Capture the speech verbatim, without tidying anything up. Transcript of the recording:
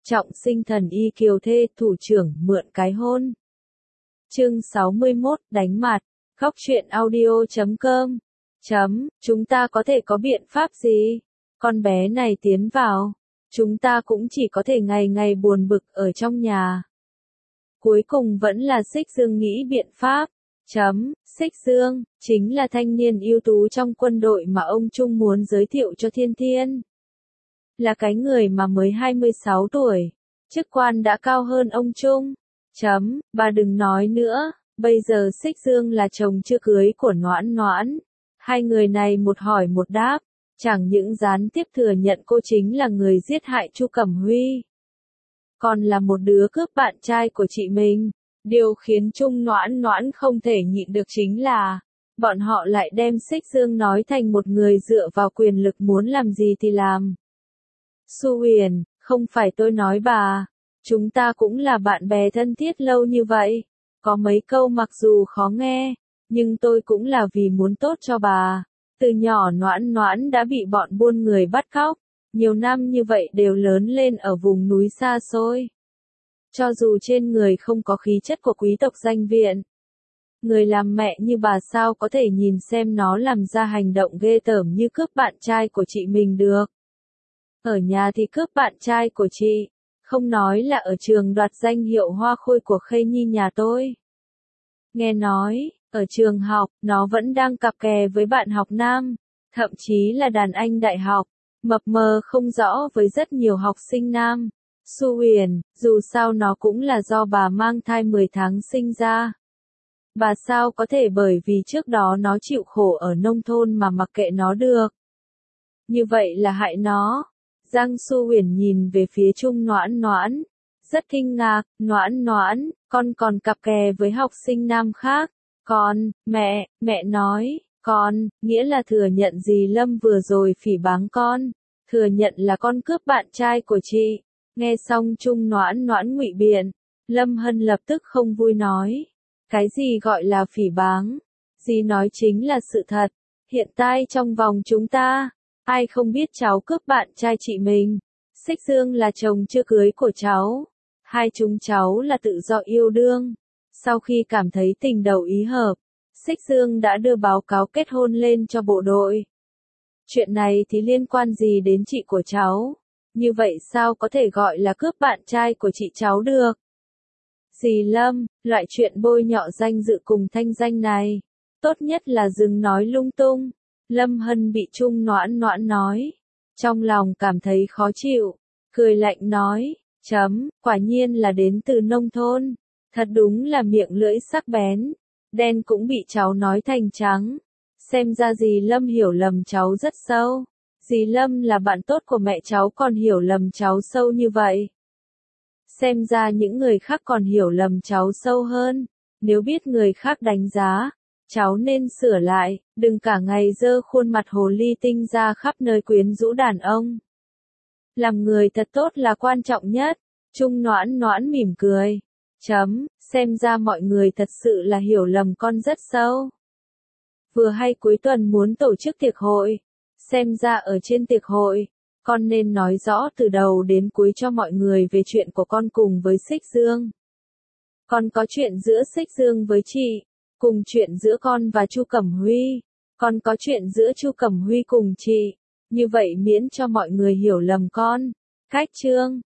Trọng sinh thần y kiều thê thủ trưởng mượn cái hôn. Chương sáu mươi mốt đánh mặt. Góc truyện audio chấm com. Chấm, chúng ta có thể có biện pháp gì? Con bé này tiến vào. Chúng ta cũng chỉ có thể ngày ngày buồn bực ở trong nhà. Cuối cùng vẫn là Xích Dương nghĩ biện pháp. Chấm, Xích Dương, chính là thanh niên ưu tú trong quân đội mà ông Trung muốn giới thiệu cho Thiên Thiên. Là cái người mà mới hai mươi sáu tuổi, chức quan đã cao hơn ông Trung. Chấm, bà đừng nói nữa, bây giờ Xích Dương là chồng chưa cưới của Noãn Noãn. Hai người này một hỏi một đáp, chẳng những gián tiếp thừa nhận cô chính là người giết hại Chu Cẩm Huy, còn là một đứa cướp bạn trai của chị mình. Điều khiến Trung Noãn Noãn không thể nhịn được chính là, bọn họ lại đem Xích Dương nói thành một người dựa vào quyền lực muốn làm gì thì làm. Su Huyền, không phải tôi nói bà, chúng ta cũng là bạn bè thân thiết lâu như vậy, có mấy câu mặc dù khó nghe, nhưng tôi cũng là vì muốn tốt cho bà. Từ nhỏ Noãn Noãn đã bị bọn buôn người bắt cóc, nhiều năm như vậy đều lớn lên ở vùng núi xa xôi. Cho dù trên người không có khí chất của quý tộc danh viện, người làm mẹ như bà sao có thể nhìn xem nó làm ra hành động ghê tởm như cướp bạn trai của chị mình được. Ở nhà thì cướp bạn trai của chị, không nói là ở trường đoạt danh hiệu hoa khôi của Khê Nhi nhà tôi. Nghe nói, ở trường học, nó vẫn đang cặp kè với bạn học nam, thậm chí là đàn anh đại học, mập mờ không rõ với rất nhiều học sinh nam. Su Huyền, dù sao nó cũng là do bà mang thai mười tháng sinh ra. Bà sao có thể bởi vì trước đó nó chịu khổ ở nông thôn mà mặc kệ nó được. Như vậy là hại nó. Giang Su Huyền nhìn về phía Trung Noãn Noãn, rất kinh ngạc. Noãn Noãn, con còn cặp kè với học sinh nam khác. Con, mẹ, mẹ nói, con, nghĩa là thừa nhận dì Lâm vừa rồi phỉ báng con, thừa nhận là con cướp bạn trai của chị. Nghe xong Trung Noãn Noãn ngụy biện, Lâm Hân lập tức không vui nói, cái gì gọi là phỉ báng, dì nói chính là sự thật, hiện tại trong vòng chúng ta, ai không biết cháu cướp bạn trai chị mình. Xích Dương là chồng chưa cưới của cháu, hai chúng cháu là tự do yêu đương. Sau khi cảm thấy tình đầu ý hợp, Xích Dương đã đưa báo cáo kết hôn lên cho bộ đội. Chuyện này thì liên quan gì đến chị của cháu? Như vậy sao có thể gọi là cướp bạn trai của chị cháu được? Dì Lâm, loại chuyện bôi nhọ danh dự cùng thanh danh này, tốt nhất là đừng nói lung tung. Lâm Hân bị Trung Noãn Noãn nói, trong lòng cảm thấy khó chịu, cười lạnh nói, chấm, quả nhiên là đến từ nông thôn, thật đúng là miệng lưỡi sắc bén, đen cũng bị cháu nói thành trắng, xem ra dì Lâm hiểu lầm cháu rất sâu. Dì Lâm là bạn tốt của mẹ cháu còn hiểu lầm cháu sâu như vậy. Xem ra những người khác còn hiểu lầm cháu sâu hơn. Nếu biết người khác đánh giá, cháu nên sửa lại, đừng cả ngày dơ khuôn mặt hồ ly tinh ra khắp nơi quyến rũ đàn ông. Làm người thật tốt là quan trọng nhất. Trung Noãn Noãn mỉm cười. Chấm, xem ra mọi người thật sự là hiểu lầm con rất sâu. Vừa hay cuối tuần muốn tổ chức tiệc hội. Xem ra ở trên tiệc hội, con nên nói rõ từ đầu đến cuối cho mọi người về chuyện của con cùng với Xích Dương. Con có chuyện giữa Xích Dương với chị, cùng chuyện giữa con và Chu Cẩm Huy, con có chuyện giữa Chu Cẩm Huy cùng chị, như vậy miễn cho mọi người hiểu lầm con. Cách chương